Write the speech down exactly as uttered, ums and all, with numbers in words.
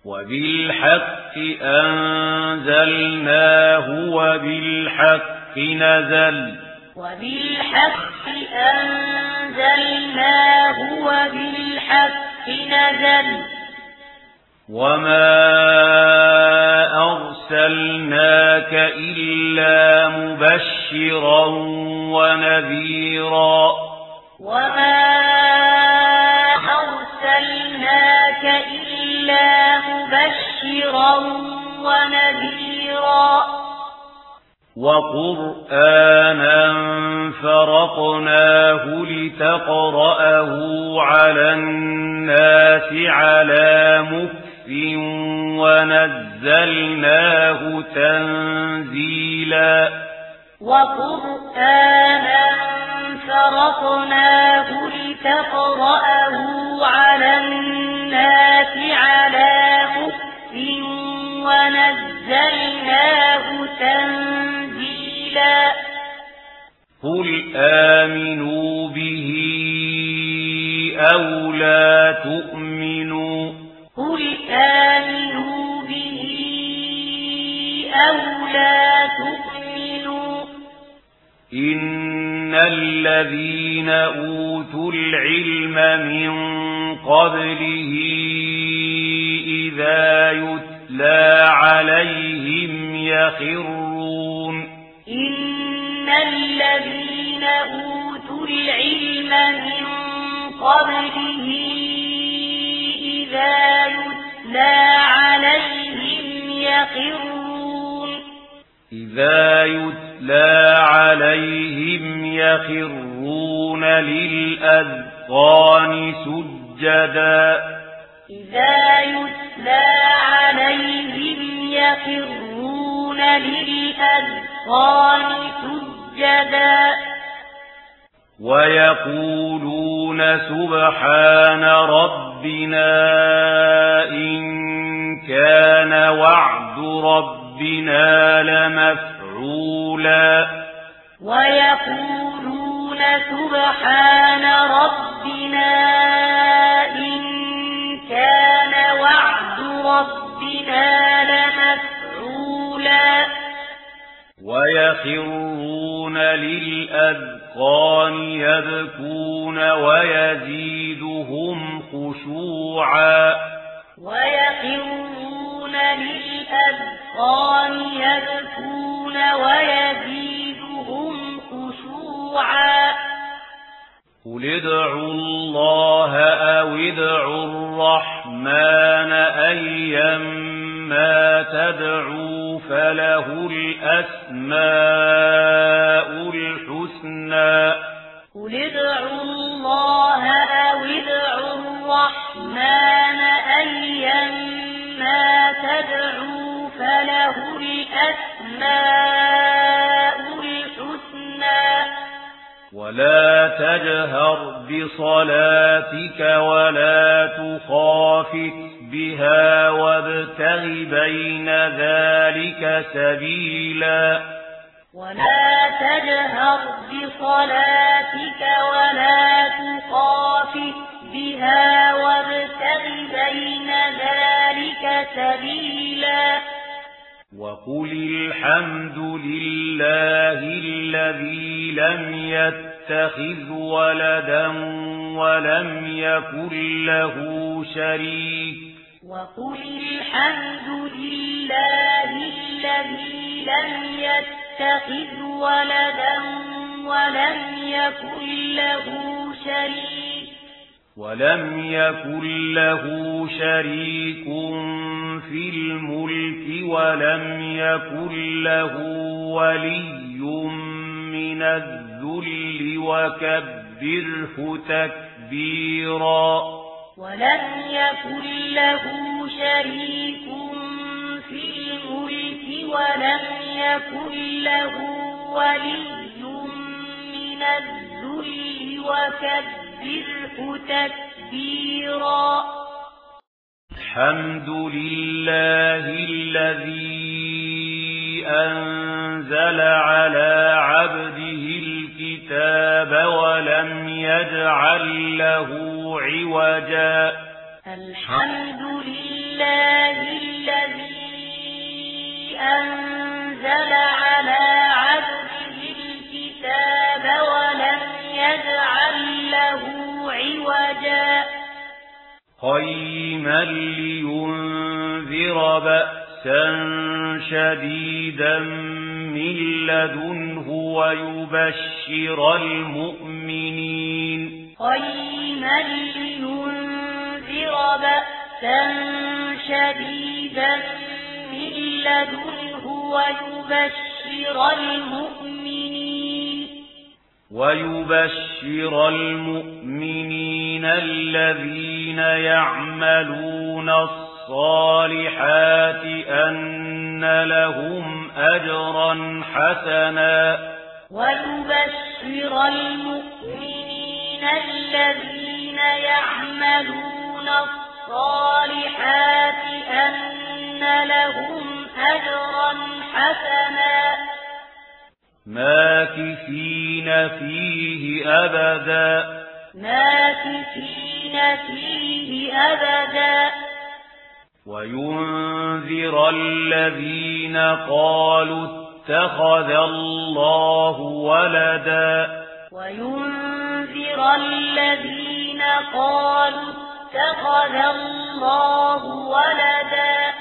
وبالحق أنزلناه وبالحق نزل وبالحق أنزلناه وبالحق نزل وما أرسلناك إلا مبشرا ونذيرا وما أرسلناك إلا مبشرا ونذيرا وقرآنا فرقناه لتقرأه على الناس على مكث ونزلناه تنزيلا وقرآنا فرقناه لتقرأه على الناس على مكث ونزلناه تنزيلا قل آمنوا به أو لا تؤمنوا قل آمنوا به أو لا تؤمنوا إن الذين أوتوا العلم من قبله إذا يتلى عليهم يخرون إن الذين أوتوا العلم من قبله إذا يتلى عليهم يخرون إذا يتلى عليهم يخرون للأذقان سجدا إذا يتلى عليهم يخرون للأذقان سجدا ويقولون سبحان ربنا إن كان وعد ربنا لمفعولا ويقولون سبحان ربنا إن كان وعد ربنا لمفعولا ويخرون للأذقان يبكون ويزيدهم خشوعا ويخرون للأذقان يبكون ويزيدهم خشوعا قل ادعوا الله أو ادعوا الرحمن أيما تدعوا فله الأسماء الحسنى قل ادعوا الله أو ادعوا الرحمن أيما تدعوا فله الأسماء الحسنى ولا تجهر بصلاتك ولا تخافت بها وابتغ بين ذلك سبيلا ولا تجهر بصلاتك ولا تخافت بها وابتغ بين ذلك سبيلا وقل الحمد لله الذي لم يتخذ ولدا ولم يكن له شريك وقل الحمد لله الذي لم يتخذ ولدا ولم يكن له شريك ولم يكن له شريك في الملك ولم يكن له ولي من الذل وكبره تكبيرا ولم يكن له شريك في الملك ولم يكن له ولي من الذل وكبره تكبيرا الحمد لله الذي أنزل على عبده الكتاب ولم يجعل له عوجا الحمد لله قيما لينذر بأسا شديدا من لدنه ويبشر المؤمنين قيما لينذر بأسا شديدا من لدنه ويبشر المؤمنين ويبشر المؤمنين الذين يعملون الصالحات أن لهم أجرا حسنا ويبشر المؤمنين الذين يعملون الصالحات أن لهم أجرا حسنا ماكثين فيه أبدا ماكثين فيه أبدا وينذر الذين قالوا اتخذ الله ولدا وينذر الذين قالوا اتخذ الله ولدا